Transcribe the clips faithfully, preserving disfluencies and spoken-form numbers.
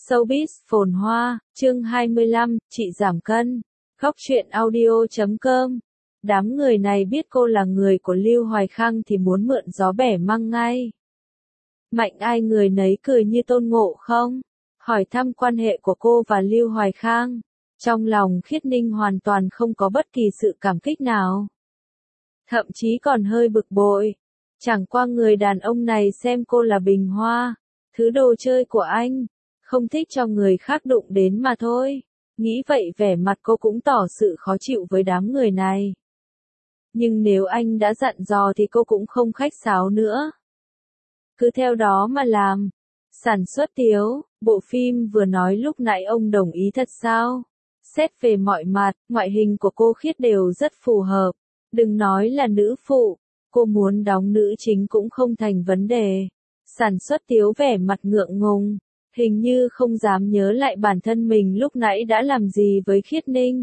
Showbiz phồn hoa, chương hai mươi lăm, chị giảm cân. Góc truyện audio chấm com. Đám người này biết cô là người của Lưu Hoài Khang thì muốn mượn gió bẻ măng ngay. Mạnh ai người nấy cười như Tôn Ngộ Không, hỏi thăm quan hệ của cô và Lưu Hoài Khang. Trong lòng Khiết Ninh hoàn toàn không có bất kỳ sự cảm kích nào. Thậm chí còn hơi bực bội. Chẳng qua người đàn ông này xem cô là bình hoa, thứ đồ chơi của anh, không thích cho người khác đụng đến mà thôi. Nghĩ vậy vẻ mặt cô cũng tỏ sự khó chịu với đám người này. Nhưng nếu anh đã dặn dò thì cô cũng không khách sáo nữa. Cứ theo đó mà làm. Sản xuất Tiếu, bộ phim vừa nói lúc nãy ông đồng ý thật sao? Xét về mọi mặt, ngoại hình của cô Khiết đều rất phù hợp. Đừng nói là nữ phụ, cô muốn đóng nữ chính cũng không thành vấn đề. Sản xuất Tiếu vẻ mặt ngượng ngùng, hình như không dám nhớ lại bản thân mình lúc nãy đã làm gì với Khiết Ninh.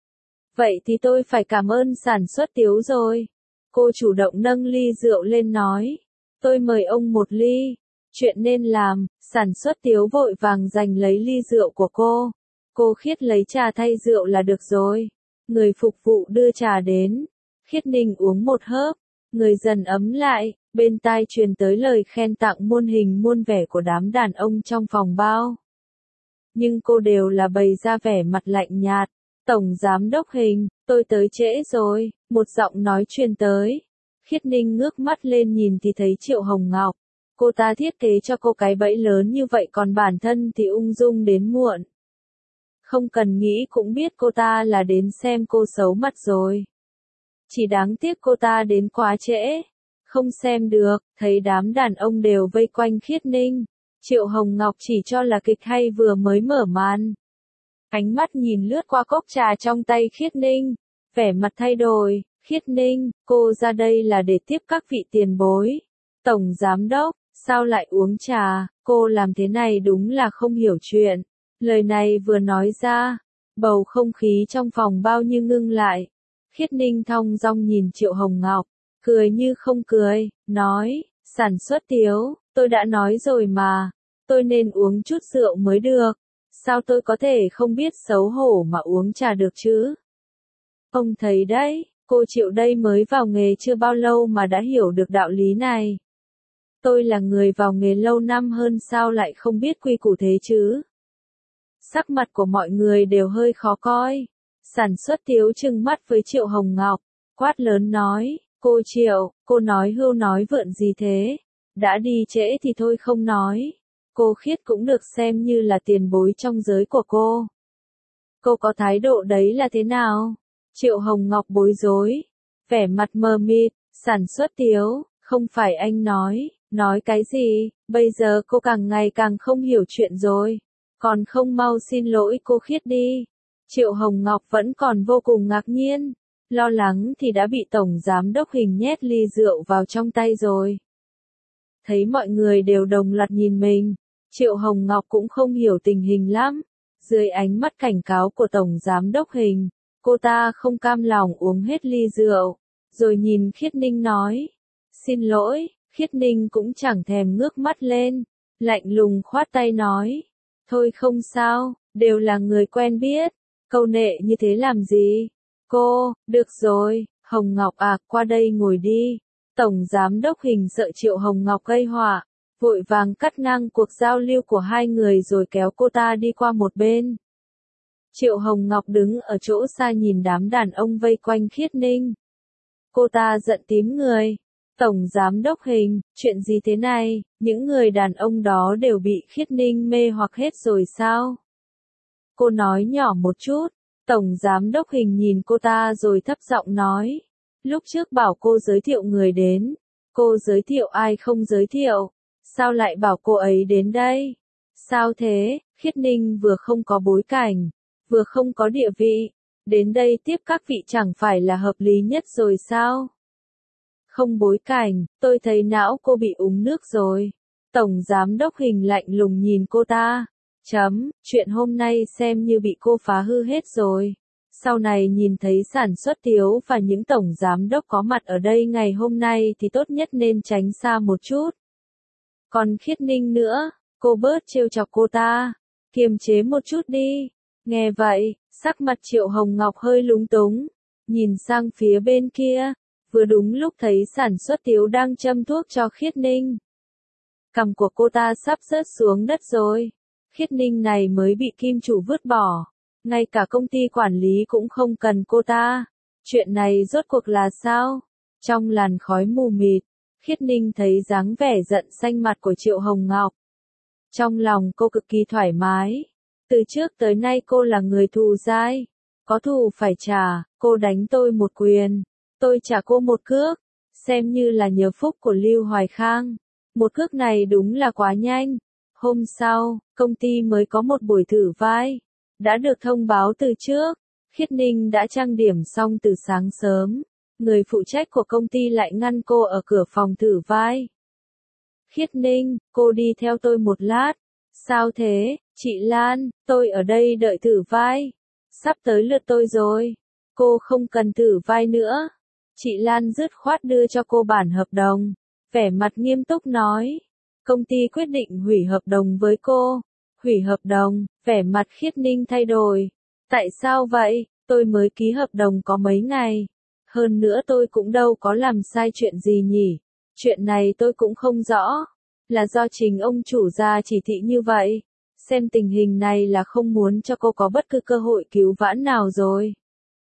Vậy thì tôi phải cảm ơn sản xuất Tiếu rồi. Cô chủ động nâng ly rượu lên nói. Tôi mời ông một ly. Chuyện nên làm, sản xuất Tiếu vội vàng giành lấy ly rượu của cô. Cô Khiết lấy trà thay rượu là được rồi. Người phục vụ đưa trà đến. Khiết Ninh uống một hớp. Người dần ấm lại, bên tai truyền tới lời khen tặng muôn hình muôn vẻ của đám đàn ông trong phòng bao. Nhưng cô đều là bày ra vẻ mặt lạnh nhạt. Tổng giám đốc Hình, tôi tới trễ rồi, một giọng nói truyền tới. Khiết Ninh ngước mắt lên nhìn thì thấy Triệu Hồng Ngọc. Cô ta thiết kế cho cô cái bẫy lớn như vậy còn bản thân thì ung dung đến muộn. Không cần nghĩ cũng biết cô ta là đến xem cô xấu mặt rồi. Chỉ đáng tiếc cô ta đến quá trễ. Không xem được, thấy đám đàn ông đều vây quanh Khiết Ninh. Triệu Hồng Ngọc chỉ cho là kịch hay vừa mới mở màn. Ánh mắt nhìn lướt qua cốc trà trong tay Khiết Ninh. Vẻ mặt thay đổi, Khiết Ninh, cô ra đây là để tiếp các vị tiền bối. Tổng giám đốc, sao lại uống trà, cô làm thế này đúng là không hiểu chuyện. Lời này vừa nói ra, bầu không khí trong phòng bao như ngưng lại. Khiết Ninh thong dong nhìn Triệu Hồng Ngọc, cười như không cười, nói, sản xuất Tiếu, tôi đã nói rồi mà, tôi nên uống chút rượu mới được, sao tôi có thể không biết xấu hổ mà uống trà được chứ? Ông thấy đấy, cô Triệu đây mới vào nghề chưa bao lâu mà đã hiểu được đạo lý này. Tôi là người vào nghề lâu năm hơn sao lại không biết quy củ thế chứ? Sắc mặt của mọi người đều hơi khó coi. Sản xuất Tiếu trừng mắt với Triệu Hồng Ngọc, quát lớn nói, cô Triệu, cô nói hưu nói vượn gì thế? Đã đi trễ thì thôi không nói. Cô Khiết cũng được xem như là tiền bối trong giới của cô. Cô có thái độ đấy là thế nào? Triệu Hồng Ngọc bối rối, vẻ mặt mờ mịt, sản xuất Tiếu, không phải anh nói, nói cái gì, bây giờ cô càng ngày càng không hiểu chuyện rồi. Còn không mau xin lỗi cô Khiết đi. Triệu Hồng Ngọc vẫn còn vô cùng ngạc nhiên, lo lắng thì đã bị Tổng Giám đốc Hình nhét ly rượu vào trong tay rồi. Thấy mọi người đều đồng loạt nhìn mình, Triệu Hồng Ngọc cũng không hiểu tình hình lắm. Dưới ánh mắt cảnh cáo của Tổng Giám đốc Hình, cô ta không cam lòng uống hết ly rượu, rồi nhìn Khiết Ninh nói, xin lỗi, Khiết Ninh cũng chẳng thèm ngước mắt lên, lạnh lùng khoát tay nói, thôi không sao, đều là người quen biết. Câu nệ như thế làm gì? Cô, được rồi, Hồng Ngọc à, qua đây ngồi đi. Tổng Giám đốc Hình sợ Triệu Hồng Ngọc gây họa, vội vàng cắt ngang cuộc giao lưu của hai người rồi kéo cô ta đi qua một bên. Triệu Hồng Ngọc đứng ở chỗ xa nhìn đám đàn ông vây quanh Khiết Ninh. Cô ta giận tím người. Tổng Giám đốc Hình, chuyện gì thế này? Những người đàn ông đó đều bị Khiết Ninh mê hoặc hết rồi sao? Cô nói nhỏ một chút, Tổng Giám đốc Hình nhìn cô ta rồi thấp giọng nói. Lúc trước bảo cô giới thiệu người đến, cô giới thiệu ai không giới thiệu, sao lại bảo cô ấy đến đây? Sao thế, Khiết Ninh vừa không có bối cảnh, vừa không có địa vị, đến đây tiếp các vị chẳng phải là hợp lý nhất rồi sao? Không bối cảnh, tôi thấy não cô bị uống nước rồi. Tổng Giám đốc Hình lạnh lùng nhìn cô ta. Chấm, chuyện hôm nay xem như bị cô phá hư hết rồi. Sau này nhìn thấy sản xuất Tiếu và những tổng giám đốc có mặt ở đây ngày hôm nay thì tốt nhất nên tránh xa một chút. Còn Khiết Ninh nữa, cô bớt trêu chọc cô ta. kiềm chế một chút đi. Nghe vậy, sắc mặt Triệu Hồng Ngọc hơi lúng túng, nhìn sang phía bên kia, vừa đúng lúc thấy sản xuất tiếu đang châm thuốc cho Khiết Ninh. Cằm của cô ta sắp rớt xuống đất rồi. Khiết Ninh này mới bị kim chủ vứt bỏ, ngay cả công ty quản lý cũng không cần cô ta. Chuyện này rốt cuộc là sao? Trong làn khói mù mịt, Khiết Ninh thấy dáng vẻ giận xanh mặt của Triệu Hồng Ngọc. Trong lòng cô cực kỳ thoải mái. Từ trước tới nay cô là người thù dai. Có thù phải trả, cô đánh tôi một quyền, tôi trả cô một cước. Xem như là nhờ phúc của Lưu Hoài Khang. Một cước này đúng là quá nhanh. Hôm sau, công ty mới có một buổi thử vai. Đã được thông báo từ trước. Khiết Ninh đã trang điểm xong từ sáng sớm. Người phụ trách của công ty lại ngăn cô ở cửa phòng thử vai. Khiết Ninh, cô đi theo tôi một lát. Sao thế, chị Lan, tôi ở đây đợi thử vai. Sắp tới lượt tôi rồi. Cô không cần thử vai nữa. Chị Lan dứt khoát đưa cho cô bản hợp đồng. Vẻ mặt nghiêm túc nói. Công ty quyết định hủy hợp đồng với cô. Hủy hợp đồng, vẻ mặt Khiết Ninh thay đổi. Tại sao vậy, tôi mới ký hợp đồng có mấy ngày. Hơn nữa tôi cũng đâu có làm sai chuyện gì nhỉ. Chuyện này tôi cũng không rõ. Là do chính ông chủ ra chỉ thị như vậy. Xem tình hình này là không muốn cho cô có bất cứ cơ hội cứu vãn nào rồi.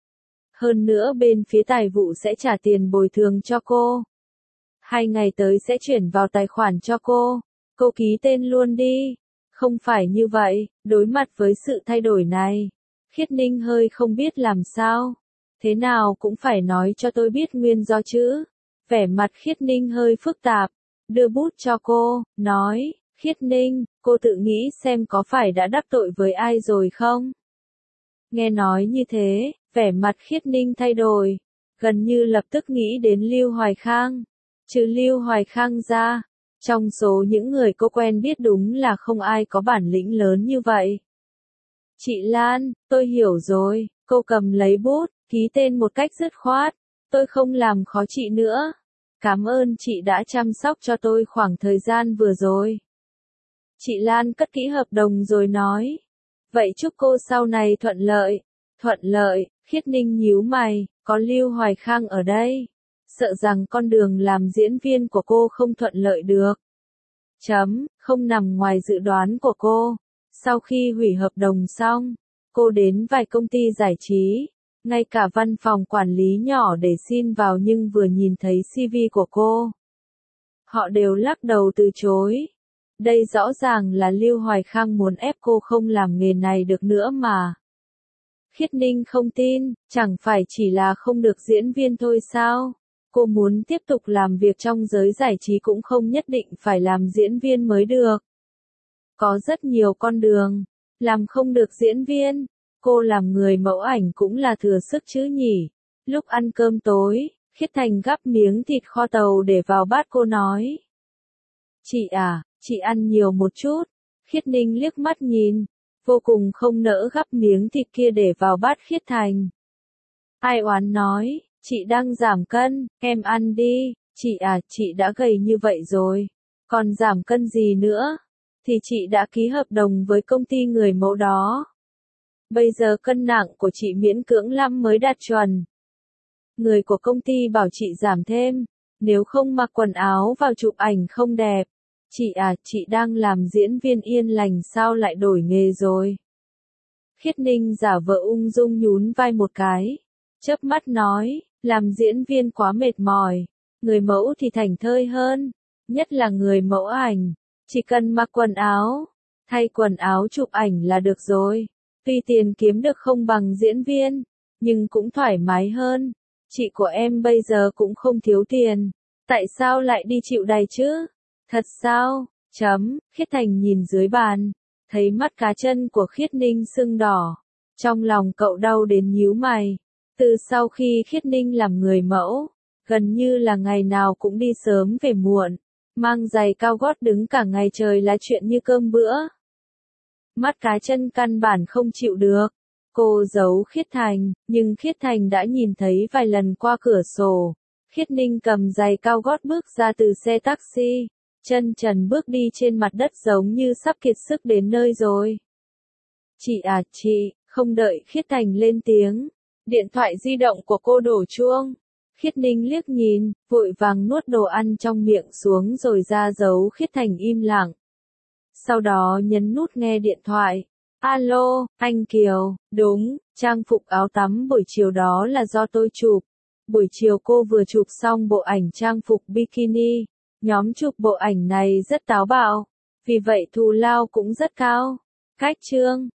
Hơn nữa bên phía tài vụ sẽ trả tiền bồi thường cho cô. Hai ngày tới sẽ chuyển vào tài khoản cho cô. Cô ký tên luôn đi. Không phải như vậy, đối mặt với sự thay đổi này. Khiết Ninh hơi không biết làm sao. Thế nào cũng phải nói cho tôi biết nguyên do chứ. Vẻ mặt Khiết Ninh hơi phức tạp. Đưa bút cho cô, nói, Khiết Ninh, cô tự nghĩ xem có phải đã đắc tội với ai rồi không? Nghe nói như thế, vẻ mặt Khiết Ninh thay đổi. Gần như lập tức nghĩ đến Lưu Hoài Khang. Trừ Lưu Hoài Khang ra, trong số những người cô quen biết đúng là không ai có bản lĩnh lớn như vậy. Chị Lan, tôi hiểu rồi, cô cầm lấy bút, ký tên một cách dứt khoát. Tôi không làm khó chị nữa. Cảm ơn chị đã chăm sóc cho tôi khoảng thời gian vừa rồi. Chị Lan cất kỹ hợp đồng rồi nói. Vậy chúc cô sau này thuận lợi. Thuận lợi, Khiết Ninh nhíu mày, có Lưu Hoài Khang ở đây. Sợ rằng con đường làm diễn viên của cô không thuận lợi được. Chấm, không nằm ngoài dự đoán của cô. Sau khi hủy hợp đồng xong, cô đến vài công ty giải trí. Ngay cả văn phòng quản lý nhỏ để xin vào nhưng vừa nhìn thấy xê vê của cô. Họ đều lắc đầu từ chối. Đây rõ ràng là Lưu Hoài Khang muốn ép cô không làm nghề này được nữa mà. Khiết Ninh không tin, chẳng phải chỉ là không được diễn viên thôi sao? Cô muốn tiếp tục làm việc trong giới giải trí cũng không nhất định phải làm diễn viên mới được. Có rất nhiều con đường, làm không được diễn viên. Cô làm người mẫu ảnh cũng là thừa sức chứ nhỉ. Lúc ăn cơm tối, Khiết Thành gắp miếng thịt kho tàu để vào bát cô nói. Chị à, chị ăn nhiều một chút. Khiết Ninh liếc mắt nhìn, vô cùng không nỡ gắp miếng thịt kia để vào bát Khiết Thành. Ai oán nói, chị đang giảm cân, em ăn đi. Chị à, chị đã gầy như vậy rồi, còn giảm cân gì nữa? Thì chị đã ký hợp đồng với công ty người mẫu đó. Bây giờ cân nặng của chị miễn cưỡng lắm mới đạt chuẩn. Người của công ty bảo chị giảm thêm, nếu không mặc quần áo vào chụp ảnh không đẹp. Chị à, chị đang làm diễn viên yên lành sao lại đổi nghề rồi? Khiết Ninh giả vờ ung dung nhún vai một cái, chớp mắt nói, làm diễn viên quá mệt mỏi, người mẫu thì thảnh thơi hơn, nhất là người mẫu ảnh, chỉ cần mặc quần áo, thay quần áo chụp ảnh là được rồi. Tuy tiền kiếm được không bằng diễn viên, nhưng cũng thoải mái hơn. Chị của em bây giờ cũng không thiếu tiền. Tại sao lại đi chịu đày chứ? Thật sao? Chấm, Khiết Thành nhìn dưới bàn. Thấy mắt cá chân của Khiết Ninh sưng đỏ. Trong lòng cậu đau đến nhíu mày. Từ sau khi Khiết Ninh làm người mẫu, gần như là ngày nào cũng đi sớm về muộn. Mang giày cao gót đứng cả ngày trời là chuyện như cơm bữa. Mắt cá chân căn bản không chịu được. Cô giấu Khiết Thành, nhưng Khiết Thành đã nhìn thấy vài lần qua cửa sổ. Khiết Ninh cầm giày cao gót bước ra từ xe taxi, chân trần bước đi trên mặt đất giống như sắp kiệt sức đến nơi rồi. Chị à chị, không đợi Khiết Thành lên tiếng. Điện thoại di động của cô đổ chuông. Khiết Ninh liếc nhìn, vội vàng nuốt đồ ăn trong miệng xuống rồi ra dấu Khiết Thành im lặng. Sau đó nhấn nút nghe điện thoại. Alo, anh Kiều, đúng, trang phục áo tắm buổi chiều đó là do tôi chụp. Buổi chiều cô vừa chụp xong bộ ảnh trang phục bikini. Nhóm chụp bộ ảnh này rất táo bạo, vì vậy thù lao cũng rất cao. Cách chương